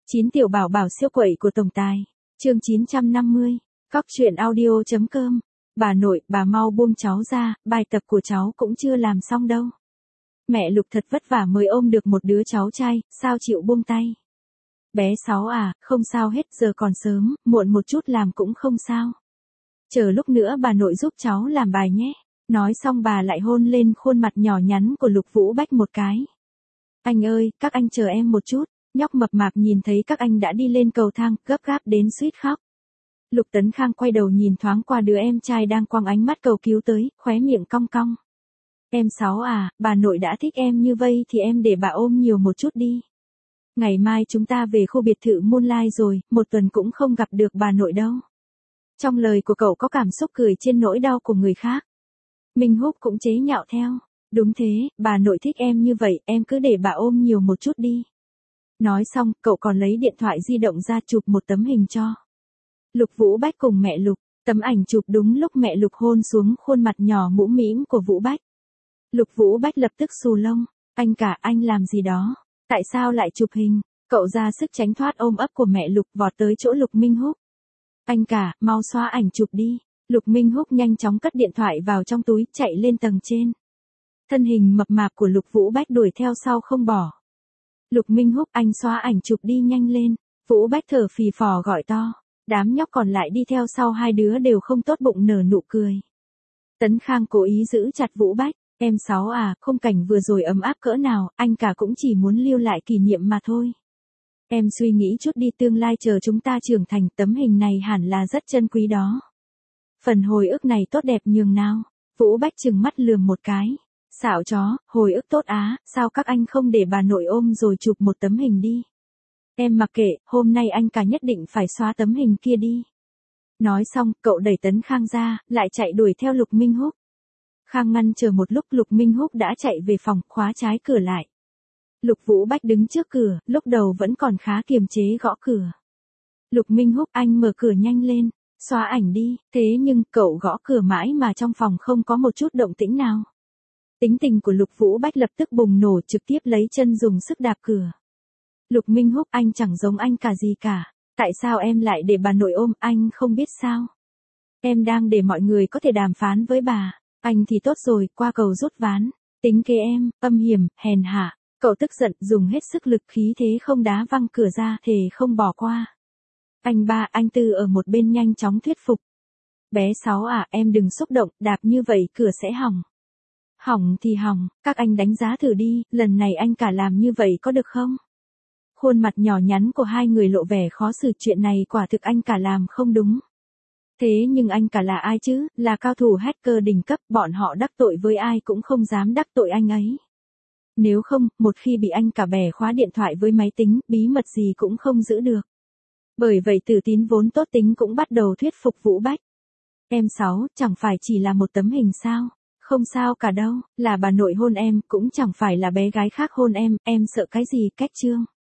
9 tiểu bảo bảo siêu quậy của tổng tài. Chương 950. Cóc truyện audio.com. Bà nội, bà mau buông cháu ra, bài tập của cháu cũng chưa làm xong đâu. Mẹ Lục thật vất vả mới ôm được một đứa cháu trai, sao chịu buông tay. Bé Sáu à, không sao hết, giờ còn sớm, muộn một chút làm cũng không sao. Chờ lúc nữa bà nội giúp cháu làm bài nhé. Nói xong bà lại hôn lên khuôn mặt nhỏ nhắn của Lục Vũ Bách một cái. Anh ơi, các anh chờ em một chút. Nhóc mập mạp nhìn thấy các anh đã đi lên cầu thang, gấp gáp đến suýt khóc. Lục Tấn Khang quay đầu nhìn thoáng qua đứa em trai đang quăng ánh mắt cầu cứu tới, khóe miệng cong cong. Em Sáu à, bà nội đã thích em như vây thì em để bà ôm nhiều một chút đi. Ngày mai chúng ta về khu biệt thự Moonlight rồi, một tuần cũng không gặp được bà nội đâu. Trong lời của cậu có cảm xúc cười trên nỗi đau của người khác. Minh Húc cũng chế nhạo theo. Đúng thế, bà nội thích em như vậy, em cứ để bà ôm nhiều một chút đi. Nói xong, cậu còn lấy điện thoại di động ra chụp một tấm hình cho Lục Vũ Bách cùng mẹ Lục. Tấm ảnh chụp đúng lúc mẹ Lục hôn xuống khuôn mặt nhỏ mũm mĩm của Vũ Bách. Lục Vũ Bách lập tức xù lông. Anh cả, anh làm gì đó? Tại sao lại chụp hình? Cậu ra sức tránh thoát ôm ấp của mẹ Lục, vọt tới chỗ Lục Minh Húc. Anh cả, mau xóa ảnh chụp đi. Lục Minh Húc nhanh chóng cất điện thoại vào trong túi, chạy lên tầng trên. Thân hình mập mạp của Lục Vũ Bách đuổi theo sau không bỏ. Lục Minh Húc, anh xóa ảnh chụp đi nhanh lên. Vũ Bách thở phì phò gọi to. Đám nhóc còn lại đi theo sau, hai đứa đều không tốt bụng nở nụ cười. Tấn Khang cố ý giữ chặt Vũ Bách. Em Sáu à, khung cảnh vừa rồi ấm áp cỡ nào, anh cả cũng chỉ muốn lưu lại kỷ niệm mà thôi. Em suy nghĩ chút đi, tương lai chờ chúng ta trưởng thành, tấm hình này hẳn là rất chân quý đó. Phần hồi ức này tốt đẹp nhường nào. Vũ Bách trừng mắt lườm một cái. Xạo chó, hồi ức tốt á, sao các anh không để bà nội ôm rồi chụp một tấm hình đi. Em mặc kệ, hôm nay anh cả nhất định phải xóa tấm hình kia đi. Nói xong, cậu đẩy Tấn Khang ra, lại chạy đuổi theo Lục Minh Húc. Khang ngăn chờ một lúc, Lục Minh Húc đã chạy về phòng, khóa trái cửa lại. Lục Vũ Bách đứng trước cửa, lúc đầu vẫn còn khá kiềm chế gõ cửa. Lục Minh Húc, anh mở cửa nhanh lên, xóa ảnh đi. Thế nhưng, cậu gõ cửa mãi mà trong phòng không có một chút động tĩnh nào. Tính tình của Lục Vũ Bách lập tức bùng nổ, trực tiếp lấy chân dùng sức đạp cửa. Lục Minh Húc, anh chẳng giống anh cả gì cả. Tại sao em lại để bà nội ôm, anh không biết sao? Em đang để mọi người có thể đàm phán với bà. Anh thì tốt rồi, qua cầu rút ván. Tính kế em, âm hiểm, hèn hạ. Cậu tức giận, dùng hết sức lực khí thế không đá văng cửa ra, thề không bỏ qua. Anh ba, anh Tư ở một bên nhanh chóng thuyết phục. Bé Sáu à, em đừng xúc động, đạp như vậy cửa sẽ hỏng. Hỏng thì hỏng, các anh đánh giá thử đi, lần này anh cả làm như vậy có được không? Khuôn mặt nhỏ nhắn của hai người lộ vẻ khó xử, chuyện này quả thực anh cả làm không đúng. Thế nhưng anh cả là ai chứ, là cao thủ hacker đỉnh cấp, bọn họ đắc tội với ai cũng không dám đắc tội anh ấy. Nếu không, một khi bị anh cả bẻ khóa điện thoại với máy tính, bí mật gì cũng không giữ được. Bởi vậy Tử Tín vốn tốt tính cũng bắt đầu thuyết phục Vũ Bách. Em Sáu, chẳng phải chỉ là một tấm hình sao? Không sao cả đâu, là bà nội hôn em, cũng chẳng phải là bé gái khác hôn em sợ cái gì, cách trương.